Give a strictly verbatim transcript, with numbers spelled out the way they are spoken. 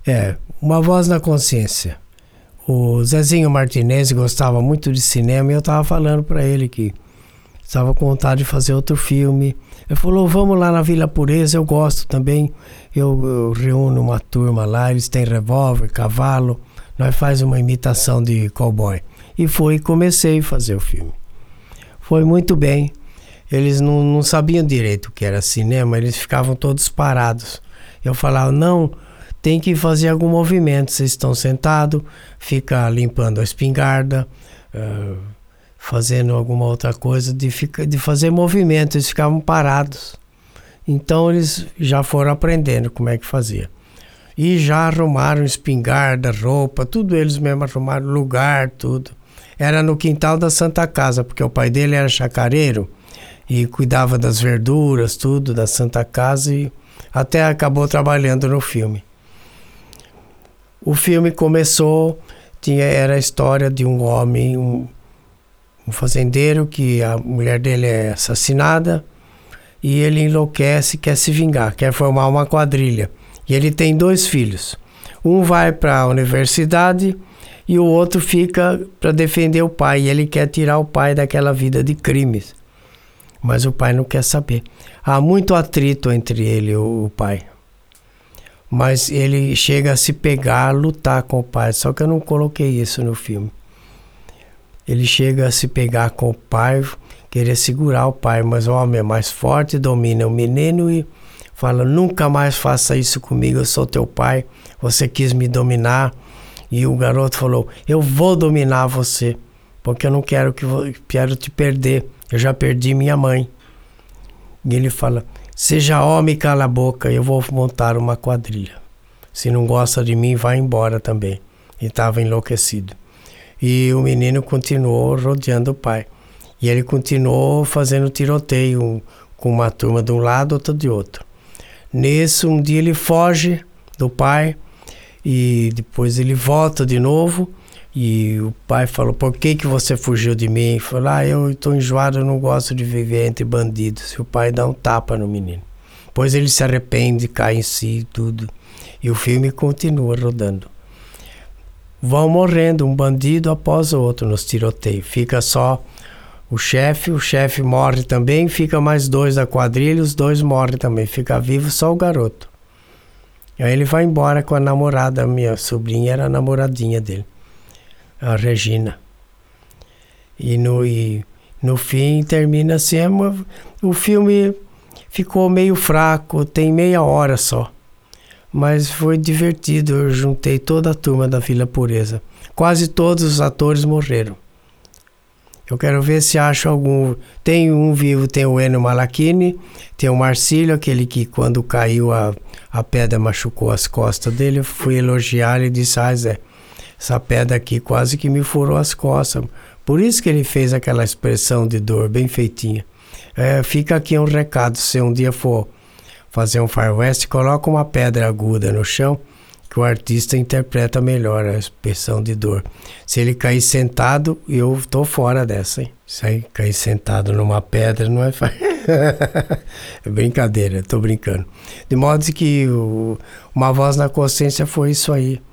É, Uma Voz na Consciência. O Zezinho Martinez gostava muito de cinema e eu estava falando para ele que estava com vontade de fazer outro filme. Ele falou, vamos lá na Vila Pureza, eu gosto também. Eu, eu reúno uma turma lá, eles têm revólver, cavalo, nós faz uma imitação de cowboy. E foi e comecei a fazer o filme. Foi muito bem. Eles não, não sabiam direito o que era cinema, eles ficavam todos parados. Eu falava, não, tem que fazer algum movimento. Vocês estão sentados, fica limpando a espingarda, uh, fazendo alguma outra coisa, de, fica, de fazer movimento. Eles ficavam parados. Então eles já foram aprendendo como é que fazia. E já arrumaram espingarda, roupa, tudo eles mesmos arrumaram, lugar, tudo. Era no quintal da Santa Casa, porque o pai dele era chacareiro e cuidava das verduras, tudo, da Santa Casa, e até acabou trabalhando no filme. O filme começou, tinha, era a história de um homem, um, um fazendeiro, que a mulher dele é assassinada e ele enlouquece, quer se vingar, quer formar uma quadrilha. E ele tem dois filhos. Um vai para a universidade e o outro fica para defender o pai. E ele quer tirar o pai daquela vida de crimes. Mas o pai não quer saber. Há muito atrito entre ele e o pai. Mas ele chega a se pegar, a lutar com o pai. Só que eu não coloquei isso no filme. Ele chega a se pegar com o pai, querer segurar o pai. Mas o homem é mais forte, domina o menino e fala, nunca mais faça isso comigo, eu sou teu pai. Você quis me dominar. E o garoto falou, eu vou dominar você, porque eu não quero que eu quero te perder. Eu já perdi minha mãe. E ele fala, seja homem e cala a boca, eu vou montar uma quadrilha. Se não gosta de mim, vai embora também. Ele estava enlouquecido. E o menino continuou rodeando o pai. E ele continuou fazendo tiroteio, com uma turma de um lado, outra de outro. Nisso, um dia ele foge do pai e depois ele volta de novo. E o pai falou, por que que você fugiu de mim? Ele falou, ah, eu estou enjoado, eu não gosto de viver entre bandidos. E o pai dá um tapa no menino. Depois ele se arrepende, cai em si e tudo. E o filme continua rodando. Vão morrendo um bandido após o outro nos tiroteios. Fica só o chefe, o chefe morre também, fica mais dois da quadrilha, os dois morrem também. Fica vivo só o garoto. Aí ele vai embora com a namorada, minha sobrinha era a namoradinha dele, a Regina. E no, e no fim termina assim, é uma, o filme ficou meio fraco, tem meia hora só. Mas foi divertido, eu juntei toda a turma da Vila Pureza. Quase todos os atores morreram. Eu quero ver se acho algum. Tem um vivo, tem o Ennio Malachini, tem o Marcílio, aquele que quando caiu a, a pedra machucou as costas dele. Eu fui elogiar e disse, ah, Zé, essa pedra aqui quase que me furou as costas. Por isso que ele fez aquela expressão de dor bem feitinha. É, fica aqui um recado, se um dia for fazer um faroeste, coloca uma pedra aguda no chão, que o artista interpreta melhor a expressão de dor. Se ele cair sentado, eu tô fora dessa, hein? Se aí cair sentado numa pedra, não é... é brincadeira, tô brincando. De modo que o... Uma Voz na Consciência foi isso aí.